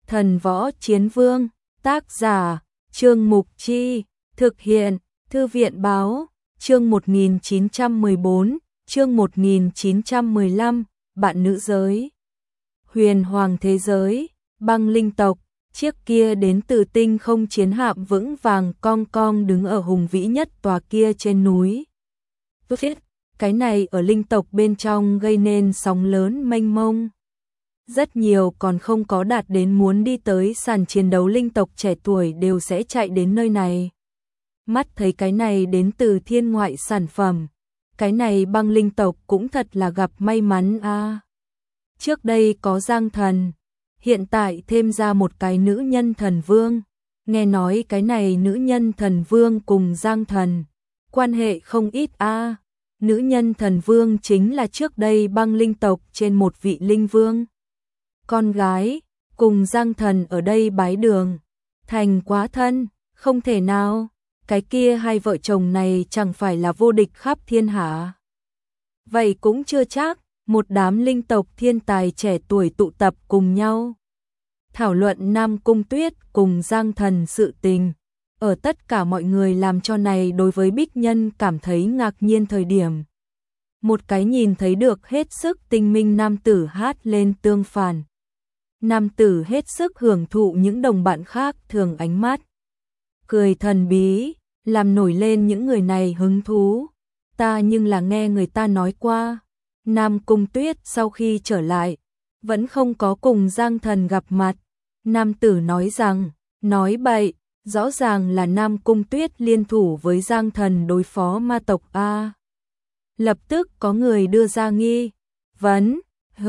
Thần Võ Chiến Vương, tác giả, Trương Mục Chi, thực hiện, Thư viện Báo, chương 1914, chương 1915, bạn nữ giới. Huyền Hoàng thế giới, băng linh tộc, chiếc kia đến từ tinh không chiến hạm vững vàng cong cong đứng ở hùng vĩ nhất tòa kia trên núi. Cái này ở linh tộc bên trong gây nên sóng lớn mênh mông. Rất nhiều còn không có đạt đến muốn đi tới sàn chiến đấu linh tộc trẻ tuổi đều sẽ chạy đến nơi này. Mắt thấy cái này đến từ thiên ngoại sản phẩm. Cái này băng linh tộc cũng thật là gặp may mắn a. Trước đây có Giang Thần, hiện tại thêm ra một cái nữ nhân thần vương. Nghe nói cái này nữ nhân thần vương cùng Giang Thần quan hệ không ít a. Nữ nhân thần vương chính là trước đây băng linh tộc trên một vị linh vương con gái, cùng Giang Thần ở đây bái đường, thành quá thân, không thể nào, cái kia hai vợ chồng này chẳng phải là vô địch khắp thiên hạ. Vậy cũng chưa chắc, một đám linh tộc thiên tài trẻ tuổi tụ tập cùng nhau. Thảo luận Nam Cung Tuyết cùng Giang Thần sự tình, ở tất cả mọi người làm cho này đối với Bích Nhân cảm thấy ngạc nhiên thời điểm. Một cái nhìn thấy được hết sức tinh minh nam tử hát lên tương phản. Nam tử hết sức hưởng thụ những đồng bạn khác thường ánh mắt. Cười thần bí, làm nổi lên những người này hứng thú. Ta nhưng là nghe người ta nói qua. Nam Cung Tuyết sau khi trở lại, vẫn không có cùng Giang Thần gặp mặt. Nam tử nói rằng, nói bậy, rõ ràng là Nam Cung Tuyết liên thủ với Giang Thần đối phó ma tộc A. Lập tức có người đưa ra nghi vấn,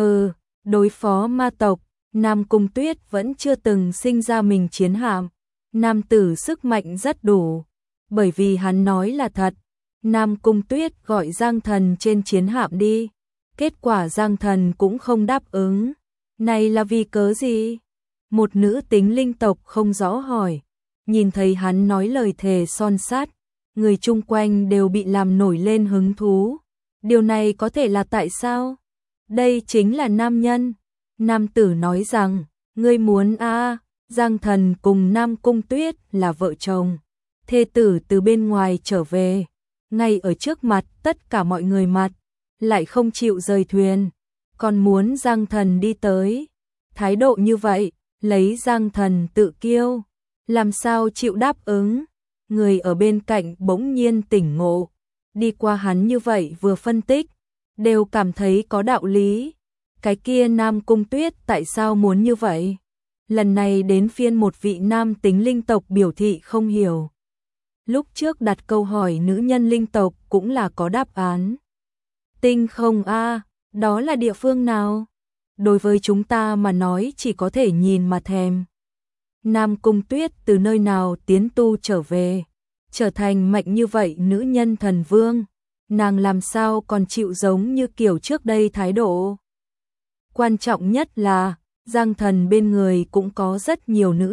đối phó ma tộc, Nam Cung Tuyết vẫn chưa từng sinh ra mình chiến hạm. Nam tử sức mạnh rất đủ, bởi vì hắn nói là thật. Nam Cung Tuyết gọi Giang Thần trên chiến hạm đi, kết quả Giang Thần cũng không đáp ứng. Này là vì cớ gì? Một nữ tính linh tộc không rõ hỏi. Nhìn thấy hắn nói lời thề son sắt, người chung quanh đều bị làm nổi lên hứng thú. Điều này có thể là tại sao? Đây chính là nam nhân. Nam tử nói rằng, ngươi muốn Giang Thần cùng Nam Cung Tuyết là vợ chồng. Thê tử từ bên ngoài trở về, ngay ở trước mặt tất cả mọi người mặt, lại không chịu rời thuyền, còn muốn Giang Thần đi tới. Thái độ như vậy, lấy Giang Thần tự kiêu, làm sao chịu đáp ứng? Người ở bên cạnh bỗng nhiên tỉnh ngộ, đi qua hắn như vậy vừa phân tích, đều cảm thấy có đạo lý. Cái kia Nam Cung Tuyết tại sao muốn như vậy? Lần này đến phiên một vị nam tính linh tộc biểu thị không hiểu. Lúc trước đặt câu hỏi nữ nhân linh tộc cũng là có đáp án. Tinh không đó là địa phương nào? Đối với chúng ta mà nói chỉ có thể nhìn mà thèm. Nam Cung Tuyết từ nơi nào tiến tu trở về, trở thành mạnh như vậy nữ nhân thần vương, nàng làm sao còn chịu giống như kiểu trước đây thái độ. Quan trọng nhất là, Giang Thần bên người cũng có rất nhiều nữ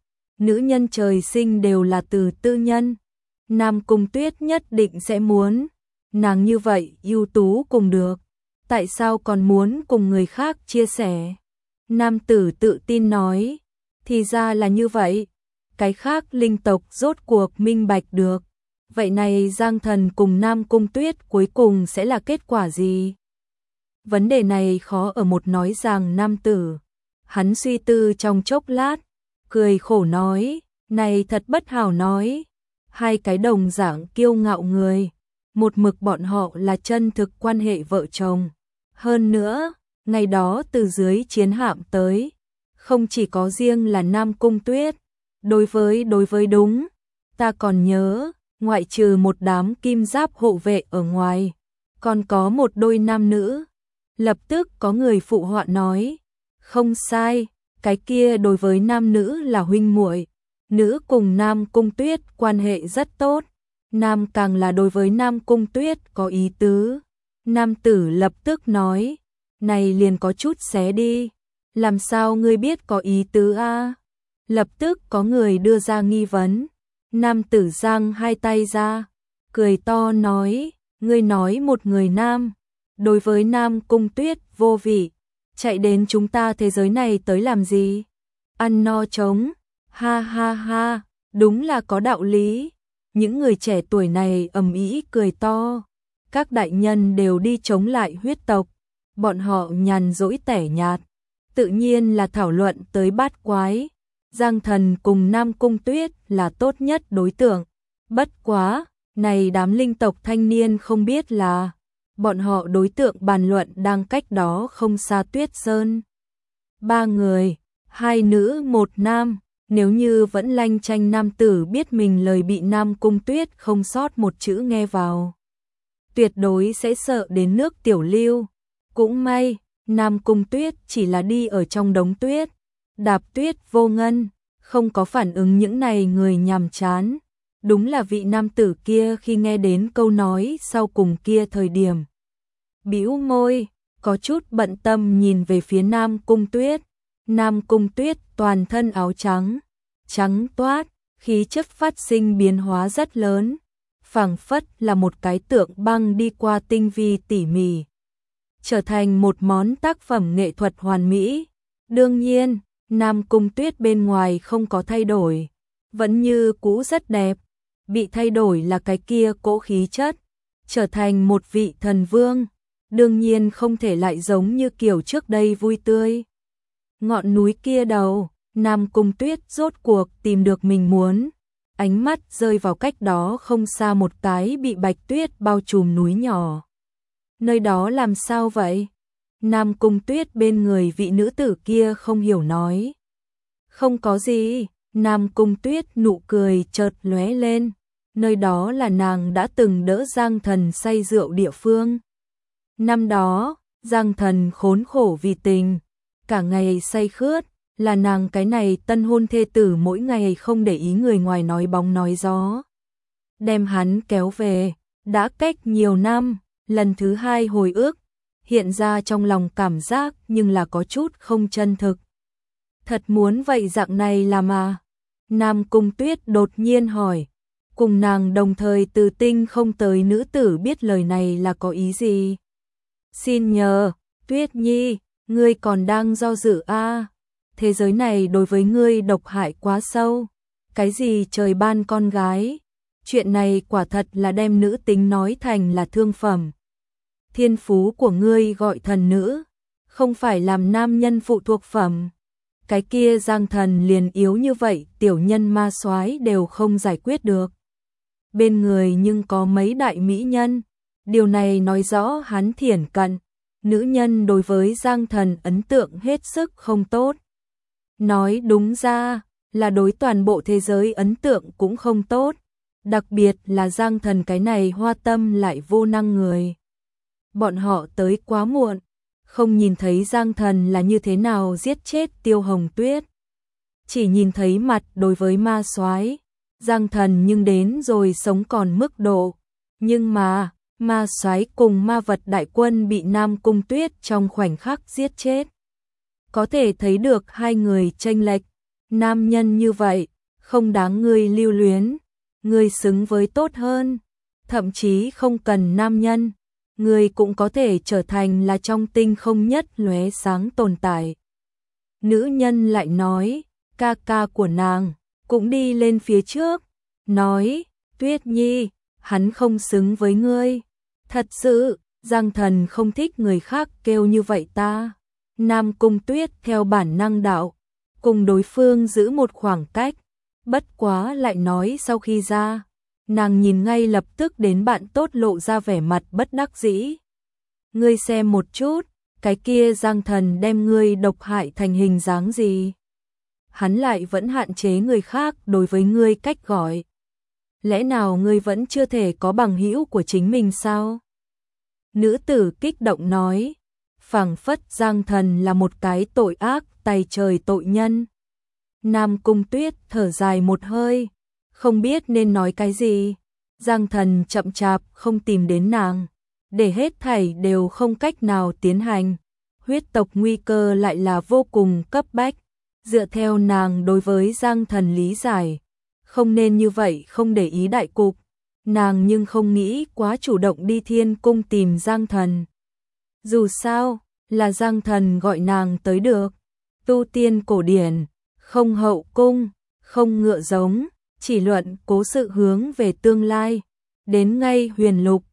nhân trời sinh đều là từ tư nhân. Nam Cung Tuyết nhất định sẽ muốn, nàng như vậy ưu tú cùng được, tại sao còn muốn cùng người khác chia sẻ? Nam tử tự tin nói, thì ra là như vậy, cái khác linh tộc rốt cuộc minh bạch được. Vậy này Giang Thần cùng Nam Cung Tuyết cuối cùng sẽ là kết quả gì? Vấn đề này khó ở một nói rằng nam tử. Hắn suy tư trong chốc lát, cười khổ nói, này thật bất hảo nói. Hai cái đồng dạng kiêu ngạo người, một mực bọn họ là chân thực quan hệ vợ chồng. Hơn nữa, ngày đó từ dưới chiến hạm tới, không chỉ có riêng là Nam Cung Tuyết. Đối với đúng, ta còn nhớ, ngoại trừ một đám kim giáp hộ vệ ở ngoài, còn có một đôi nam nữ. Lập tức có người phụ họa nói, không sai, cái kia đối với nam nữ là huynh muội. Nữ cùng Nam Cung Tuyết quan hệ rất tốt, nam càng là đối với Nam Cung Tuyết có ý tứ. Nam tử lập tức nói, này liền có chút xé đi, làm sao ngươi biết có ý tứ Lập tức có người đưa ra nghi vấn. Nam tử giang hai tay ra, cười to nói, ngươi nói một người nam, đối với Nam Cung Tuyết vô vị, chạy đến chúng ta thế giới này tới làm gì? ăn no trống, ha ha ha, đúng là có đạo lý. Những người trẻ tuổi này ầm ĩ cười to, các đại nhân đều đi chống lại huyết tộc, bọn họ nhàn rỗi tẻ nhạt, tự nhiên là thảo luận tới bát quái. Giang Thần cùng Nam Cung Tuyết là tốt nhất đối tượng, bất quá, này đám linh tộc thanh niên không biết là bọn họ đối tượng bàn luận đang cách đó không xa Tuyết Sơn. 3 người, 2 nữ 1 nam, nếu như vẫn lanh chanh nam tử biết mình lời bị Nam Cung Tuyết không sót một chữ nghe vào, tuyệt đối sẽ sợ đến nước tiểu lưu. Cũng may, Nam Cung Tuyết chỉ là đi ở trong đống tuyết, đạp tuyết vô ngân, không có phản ứng những này người nhàm chán. Đúng là vị nam tử kia khi nghe đến câu nói sau cùng kia thời điểm, bĩu môi, có chút bận tâm nhìn về phía Nam Cung Tuyết. Nam Cung Tuyết toàn thân áo trắng, trắng toát, khí chất phát sinh biến hóa rất lớn, phảng phất là một cái tượng băng đi qua tinh vi tỉ mỉ, trở thành một món tác phẩm nghệ thuật hoàn mỹ. Đương nhiên, Nam Cung Tuyết bên ngoài không có thay đổi, vẫn như cũ rất đẹp, bị thay đổi là cái kia cỗ khí chất, trở thành một vị thần vương, đương nhiên không thể lại giống như kiểu trước đây vui tươi. Ngọn núi kia đầu, Nam Cung Tuyết rốt cuộc tìm được mình muốn, ánh mắt rơi vào cách đó không xa một cái bị bạch tuyết bao trùm núi nhỏ. Nơi đó làm sao vậy? Nam Cung Tuyết bên người vị nữ tử kia không hiểu nói. Không có gì, Nam Cung Tuyết nụ cười chợt lóe lên, nơi đó là nàng đã từng đỡ Giang Thần say rượu địa phương. Năm đó, Giang Thần khốn khổ vì tình, cả ngày say khướt, là nàng cái này tân hôn thê tử mỗi ngày không để ý người ngoài nói bóng nói gió, đem hắn kéo về. Đã cách nhiều năm, lần thứ 2 hồi ức, hiện ra trong lòng cảm giác nhưng là có chút không chân thực. Thật muốn vậy dạng này làm à? Nam Cung Tuyết đột nhiên hỏi. Cùng nàng đồng thời từ tinh không tới nữ tử biết lời này là có ý gì. Xin nhờ, Tuyết Nhi, ngươi còn đang do dự à? Thế giới này đối với ngươi độc hại quá sâu. Cái gì trời ban con gái? Chuyện này quả thật là đem nữ tính nói thành là thương phẩm. Thiên phú của ngươi gọi thần nữ, không phải làm nam nhân phụ thuộc phẩm. Cái kia Giang Thần liền yếu như vậy, tiểu nhân ma soái đều không giải quyết được. Bên người nhưng có mấy đại mỹ nhân, điều này nói rõ hắn thiển cận. Nữ nhân đối với Giang Thần ấn tượng hết sức không tốt. Nói đúng ra là đối toàn bộ thế giới ấn tượng cũng không tốt, đặc biệt là Giang Thần cái này hoa tâm lại vô năng người. Bọn họ tới quá muộn, không nhìn thấy Giang Thần là như thế nào giết chết Tiêu Hồng Tuyết. Chỉ nhìn thấy mặt đối với ma soái, Giang Thần nhưng đến rồi sống còn mức độ. Nhưng mà, ma soái cùng ma vật đại quân bị Nam Cung Tuyết trong khoảnh khắc giết chết. Có thể thấy được hai người chênh lệch, nam nhân như vậy, không đáng ngươi lưu luyến, ngươi xứng với tốt hơn, thậm chí không cần nam nhân. Người cũng có thể trở thành là trong tinh không nhất lóe sáng tồn tại. Nữ nhân lại nói, ca ca của nàng cũng đi lên phía trước, nói, Tuyết Nhi, hắn không xứng với ngươi. Thật sự, Giang Thần không thích người khác kêu như vậy ta. Nam Cung Tuyết theo bản năng đạo, cùng đối phương giữ một khoảng cách, bất quá lại nói sau khi ra. Nàng nhìn ngay lập tức đến bạn tốt lộ ra vẻ mặt bất đắc dĩ. Ngươi xem một chút, cái kia Giang Thần đem ngươi độc hại thành hình dáng gì? Hắn lại vẫn hạn chế người khác đối với ngươi cách gọi. Lẽ nào ngươi vẫn chưa thể có bằng hữu của chính mình sao? Nữ tử kích động nói, phảng phất Giang Thần là một cái tội ác tày trời tội nhân. Nam Cung Tuyết thở dài một hơi, không biết nên nói cái gì. Giang Thần chậm chạp không tìm đến nàng, để hết thảy đều không cách nào tiến hành. Huyết tộc nguy cơ lại là vô cùng cấp bách. Dựa theo nàng đối với Giang Thần lý giải, không nên như vậy không để ý đại cục. Nàng nhưng không nghĩ quá chủ động đi Thiên Cung tìm Giang Thần. Dù sao, là Giang Thần gọi nàng tới được. Tu tiên cổ điển, không hậu cung, không ngựa giống, chỉ luận cố sự hướng về tương lai. Đến ngay huyền lục,